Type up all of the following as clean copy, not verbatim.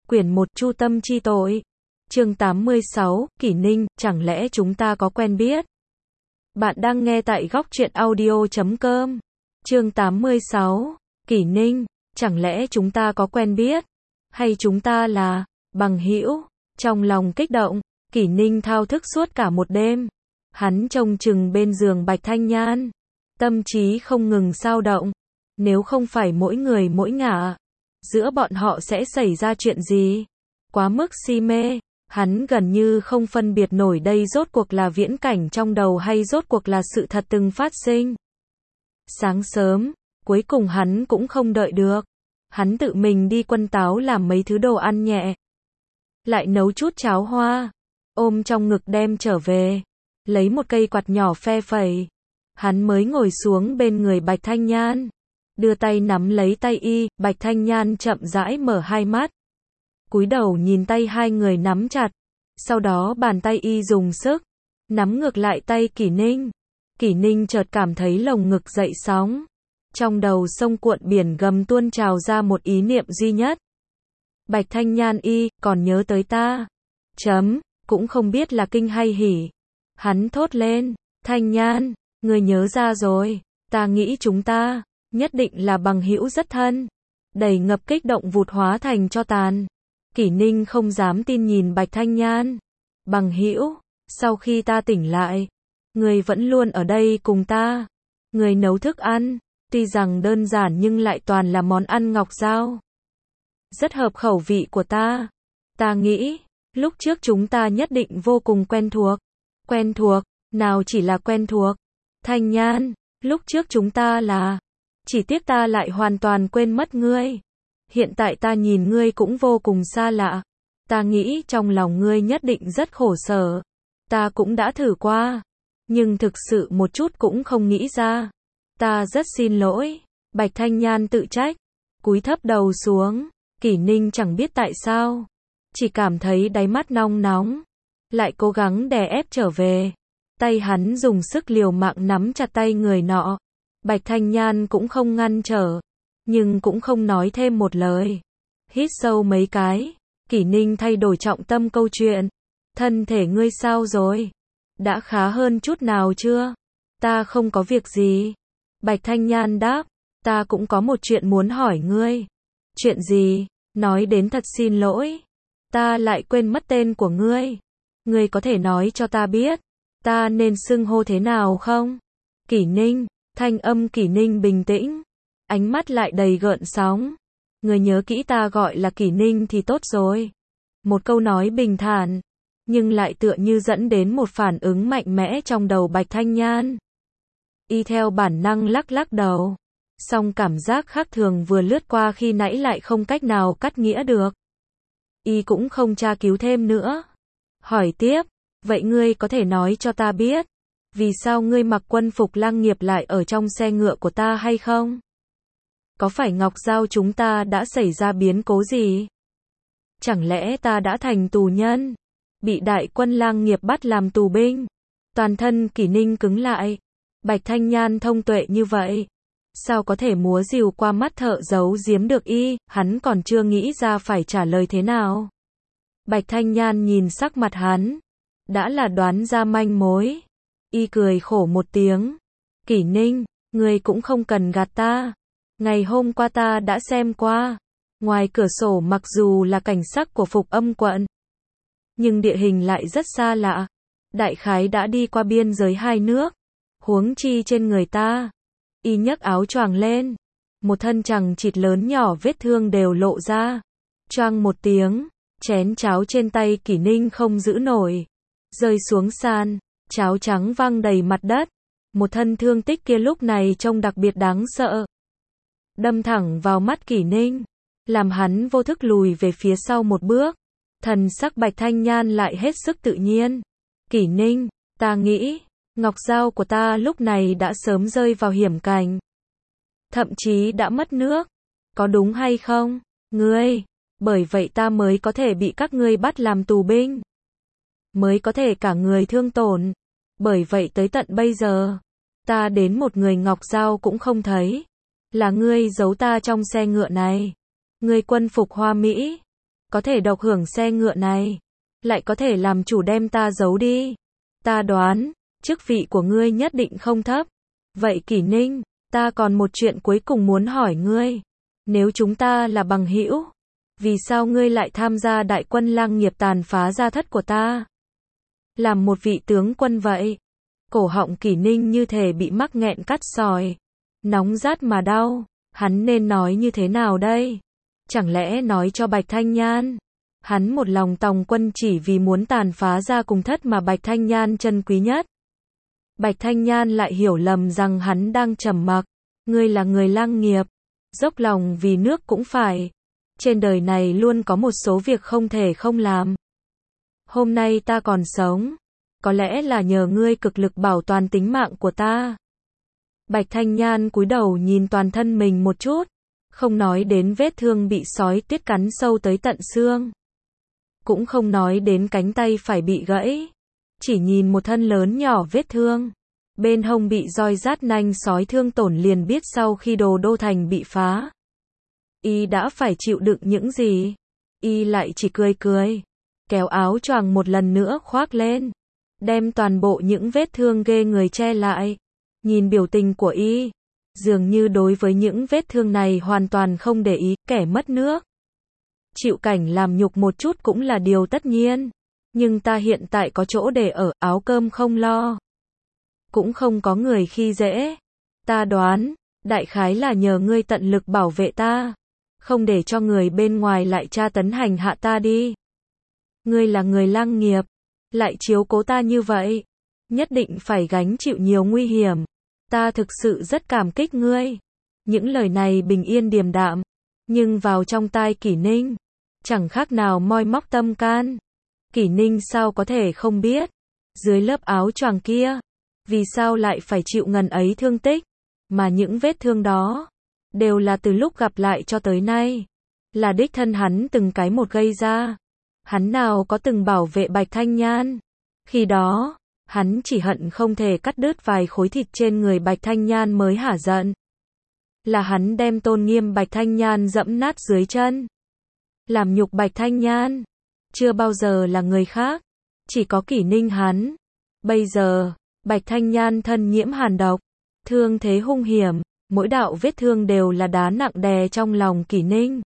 Quyển 1 Chu tâm chi tội. Chương 86, Kỷ Ninh, chẳng lẽ chúng ta có quen biết? Bạn đang nghe tại góc truyện audio.com. Chương 86, Kỷ Ninh, chẳng lẽ chúng ta có quen biết? Hay chúng ta là bằng hữu? Trong lòng kích động, Kỷ Ninh thao thức suốt cả một đêm. Hắn trông chừng bên giường Bạch Thanh Nhan. Tâm trí không ngừng xao động. Nếu không phải mỗi người mỗi ngả, giữa bọn họ sẽ xảy ra chuyện gì? Quá mức si mê, hắn gần như không phân biệt nổi đây rốt cuộc là viễn cảnh trong đầu hay rốt cuộc là sự thật từng phát sinh. Sáng sớm, cuối cùng hắn cũng không đợi được. Hắn tự mình đi Quân Táo làm mấy thứ đồ ăn nhẹ. Lại nấu chút cháo hoa, ôm trong ngực đem trở về. Lấy một cây quạt nhỏ phe phẩy. Hắn mới ngồi xuống bên người Bạch Thanh Nhan. Đưa tay nắm lấy tay y, Bạch Thanh Nhan chậm rãi mở hai mắt. Cúi đầu nhìn tay hai người nắm chặt. Sau đó bàn tay y dùng sức, nắm ngược lại tay Kỷ Ninh. Kỷ Ninh chợt cảm thấy lồng ngực dậy sóng. Trong đầu sông cuộn biển gầm tuôn trào ra một ý niệm duy nhất. Bạch Thanh Nhan y, còn nhớ tới ta. Cũng không biết là kinh hay hỉ. Hắn thốt lên, Thanh Nhan, người nhớ ra rồi, ta nghĩ chúng ta nhất định là bằng hữu rất thân. Đầy ngập kích động vụt hóa thành tro tàn. Kỷ Ninh không dám tin nhìn Bạch Thanh Nhan. Bằng hữu, sau khi ta tỉnh lại, người vẫn luôn ở đây cùng ta. Người nấu thức ăn, tuy rằng đơn giản nhưng lại toàn là món ăn ngọc dao. Rất hợp khẩu vị của ta. Ta nghĩ, lúc trước chúng ta nhất định vô cùng quen thuộc. Quen thuộc, nào chỉ là quen thuộc. Thanh Nhan, lúc trước chúng ta là, chỉ tiếc ta lại hoàn toàn quên mất ngươi. Hiện tại ta nhìn ngươi cũng vô cùng xa lạ. Ta nghĩ trong lòng ngươi nhất định rất khổ sở. Ta cũng đã thử qua, nhưng thực sự một chút cũng không nghĩ ra. Ta rất xin lỗi. Bạch Thanh Nhan tự trách, cúi thấp đầu xuống. Kỷ Ninh chẳng biết tại sao, chỉ cảm thấy đáy mắt nong nóng. Lại cố gắng đè ép trở về. Tay hắn dùng sức liều mạng nắm chặt tay người nọ. Bạch Thanh Nhan cũng không ngăn trở, nhưng cũng không nói thêm một lời. Hít sâu mấy cái, Kỷ Ninh thay đổi trọng tâm câu chuyện. Thân thể ngươi sao rồi? Đã khá hơn chút nào chưa? Ta không có việc gì. Bạch Thanh Nhan đáp, ta cũng có một chuyện muốn hỏi ngươi. Chuyện gì? Nói đến thật xin lỗi. Ta lại quên mất tên của ngươi. Ngươi có thể nói cho ta biết, ta nên xưng hô thế nào không? Kỷ Ninh, thanh âm Kỷ Ninh bình tĩnh, ánh mắt lại đầy gợn sóng. Ngươi nhớ kỹ ta gọi là Kỷ Ninh thì tốt rồi. Một câu nói bình thản, nhưng lại tựa như dẫn đến một phản ứng mạnh mẽ trong đầu Bạch Thanh Nhan. Y theo bản năng lắc lắc đầu, song cảm giác khác thường vừa lướt qua khi nãy lại không cách nào cắt nghĩa được. Y cũng không tra cứu thêm nữa. Hỏi tiếp, vậy ngươi có thể nói cho ta biết, vì sao ngươi mặc quân phục Lăng Nghiệp lại ở trong xe ngựa của ta hay không? Có phải Ngọc Giao chúng ta đã xảy ra biến cố gì? Chẳng lẽ ta đã thành tù nhân, bị đại quân Lăng Nghiệp bắt làm tù binh? Toàn thân Kỷ Ninh cứng lại. Bạch Thanh Nhan thông tuệ như vậy, sao có thể múa rìu qua mắt thợ giấu giếm được y? Hắn còn chưa nghĩ ra phải trả lời thế nào. Bạch Thanh Nhan nhìn sắc mặt hắn, đã là đoán ra manh mối. Y cười khổ một tiếng. Kỷ Ninh, ngươi cũng không cần gạt ta. Ngày hôm qua ta đã xem qua. Ngoài cửa sổ mặc dù là cảnh sắc của Phục Âm quận, nhưng địa hình lại rất xa lạ. Đại khái đã đi qua biên giới hai nước. Huống chi trên người ta. Y nhấc áo choàng lên. Một thân chằng chịt lớn nhỏ vết thương đều lộ ra. Choang một tiếng, chén cháo trên tay Kỷ Ninh không giữ nổi, rơi xuống sàn, cháo trắng văng đầy mặt đất. Một thân thương tích kia lúc này trông đặc biệt đáng sợ, đâm thẳng vào mắt Kỷ Ninh, làm hắn vô thức lùi về phía sau một bước. Thần sắc Bạch Thanh Nhan lại hết sức tự nhiên. Kỷ Ninh, ta nghĩ, Ngọc Giao của ta lúc này đã sớm rơi vào hiểm cảnh. Thậm chí đã mất nước. Có đúng hay không? Ngươi, bởi vậy ta mới có thể bị các ngươi bắt làm tù binh. Mới có thể cả người thương tổn. Bởi vậy tới tận bây giờ, ta đến một người Ngọc Giao cũng không thấy. Là ngươi giấu ta trong xe ngựa này. Ngươi quân phục hoa mỹ. có thể độc hưởng xe ngựa này, lại có thể làm chủ đem ta giấu đi. Ta đoán, chức vị của ngươi nhất định không thấp. Vậy Kỷ Ninh, ta còn một chuyện cuối cùng muốn hỏi ngươi. Nếu chúng ta là bằng hữu, vì sao ngươi lại tham gia đại quân lang nghiệp tàn phá gia thất của ta? Làm một vị tướng quân vậy. Cổ họng Kỷ Ninh như thể bị mắc nghẹn cắt sỏi. Nóng rát mà đau. Hắn nên nói như thế nào đây? Chẳng lẽ nói cho Bạch Thanh Nhan? Hắn một lòng tòng quân chỉ vì muốn tàn phá gia cùng thất mà Bạch Thanh Nhan trân quý nhất. Bạch Thanh Nhan lại hiểu lầm rằng hắn đang trầm mặc. Ngươi là người lang nghiệp. Dốc lòng vì nước cũng phải. Trên đời này luôn có một số việc không thể không làm. Hôm nay ta còn sống, có lẽ là nhờ ngươi cực lực bảo toàn tính mạng của ta. Bạch Thanh Nhan cúi đầu nhìn toàn thân mình một chút, không nói đến vết thương bị sói tuyết cắn sâu tới tận xương. Cũng không nói đến cánh tay phải bị gãy, chỉ nhìn một thân lớn nhỏ vết thương. Bên hông bị roi rát nanh sói thương tổn liền biết sau khi Đồ Đô Thành bị phá, y đã phải chịu đựng những gì. Y lại chỉ cười cười, kéo áo choàng một lần nữa khoác lên, đem toàn bộ những vết thương ghê người che lại. Nhìn biểu tình của y, dường như đối với những vết thương này hoàn toàn không để ý, kẻ mất nước. Chịu cảnh làm nhục một chút cũng là điều tất nhiên. Nhưng ta hiện tại có chỗ để ở, áo cơm không lo. Cũng không có người khi dễ. Ta đoán, đại khái là nhờ ngươi tận lực bảo vệ ta. Không để cho người bên ngoài lại tra tấn hành hạ ta đi. Ngươi là người lang nghiệp, lại chiếu cố ta như vậy, nhất định phải gánh chịu nhiều nguy hiểm. Ta thực sự rất cảm kích ngươi. Những lời này bình yên điềm đạm, nhưng vào trong tai Kỷ Ninh, chẳng khác nào moi móc tâm can. Kỷ Ninh sao có thể không biết, dưới lớp áo choàng kia, vì sao lại phải chịu ngần ấy thương tích, mà những vết thương đó, đều là từ lúc gặp lại cho tới nay, là đích thân hắn từng cái một gây ra. Hắn nào có từng bảo vệ Bạch Thanh Nhan. Khi đó, hắn chỉ hận không thể cắt đứt vài khối thịt trên người Bạch Thanh Nhan mới hả giận. Là hắn đem tôn nghiêm Bạch Thanh Nhan dẫm nát dưới chân. Làm nhục Bạch Thanh Nhan. Chưa bao giờ là người khác. Chỉ có Kỷ Ninh hắn. Bây giờ, Bạch Thanh Nhan thân nhiễm hàn độc. Thương thế hung hiểm. Mỗi đạo vết thương đều là đá nặng đè trong lòng Kỷ Ninh.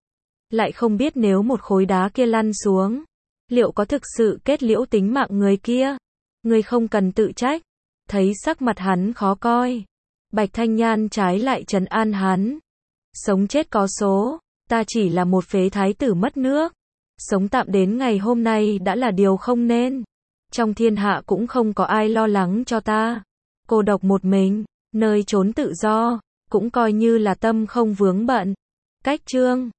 Lại không biết nếu một khối đá kia lăn xuống, liệu có thực sự kết liễu tính mạng người kia? Ngươi không cần tự trách. Thấy sắc mặt hắn khó coi, Bạch Thanh Nhan trái lại trấn an hắn. Sống chết có số, ta chỉ là một phế thái tử mất nước. Sống tạm đến ngày hôm nay đã là điều không nên. Trong thiên hạ cũng không có ai lo lắng cho ta. Cô độc một mình, nơi trốn tự do, cũng coi như là tâm không vướng bận. Cách chương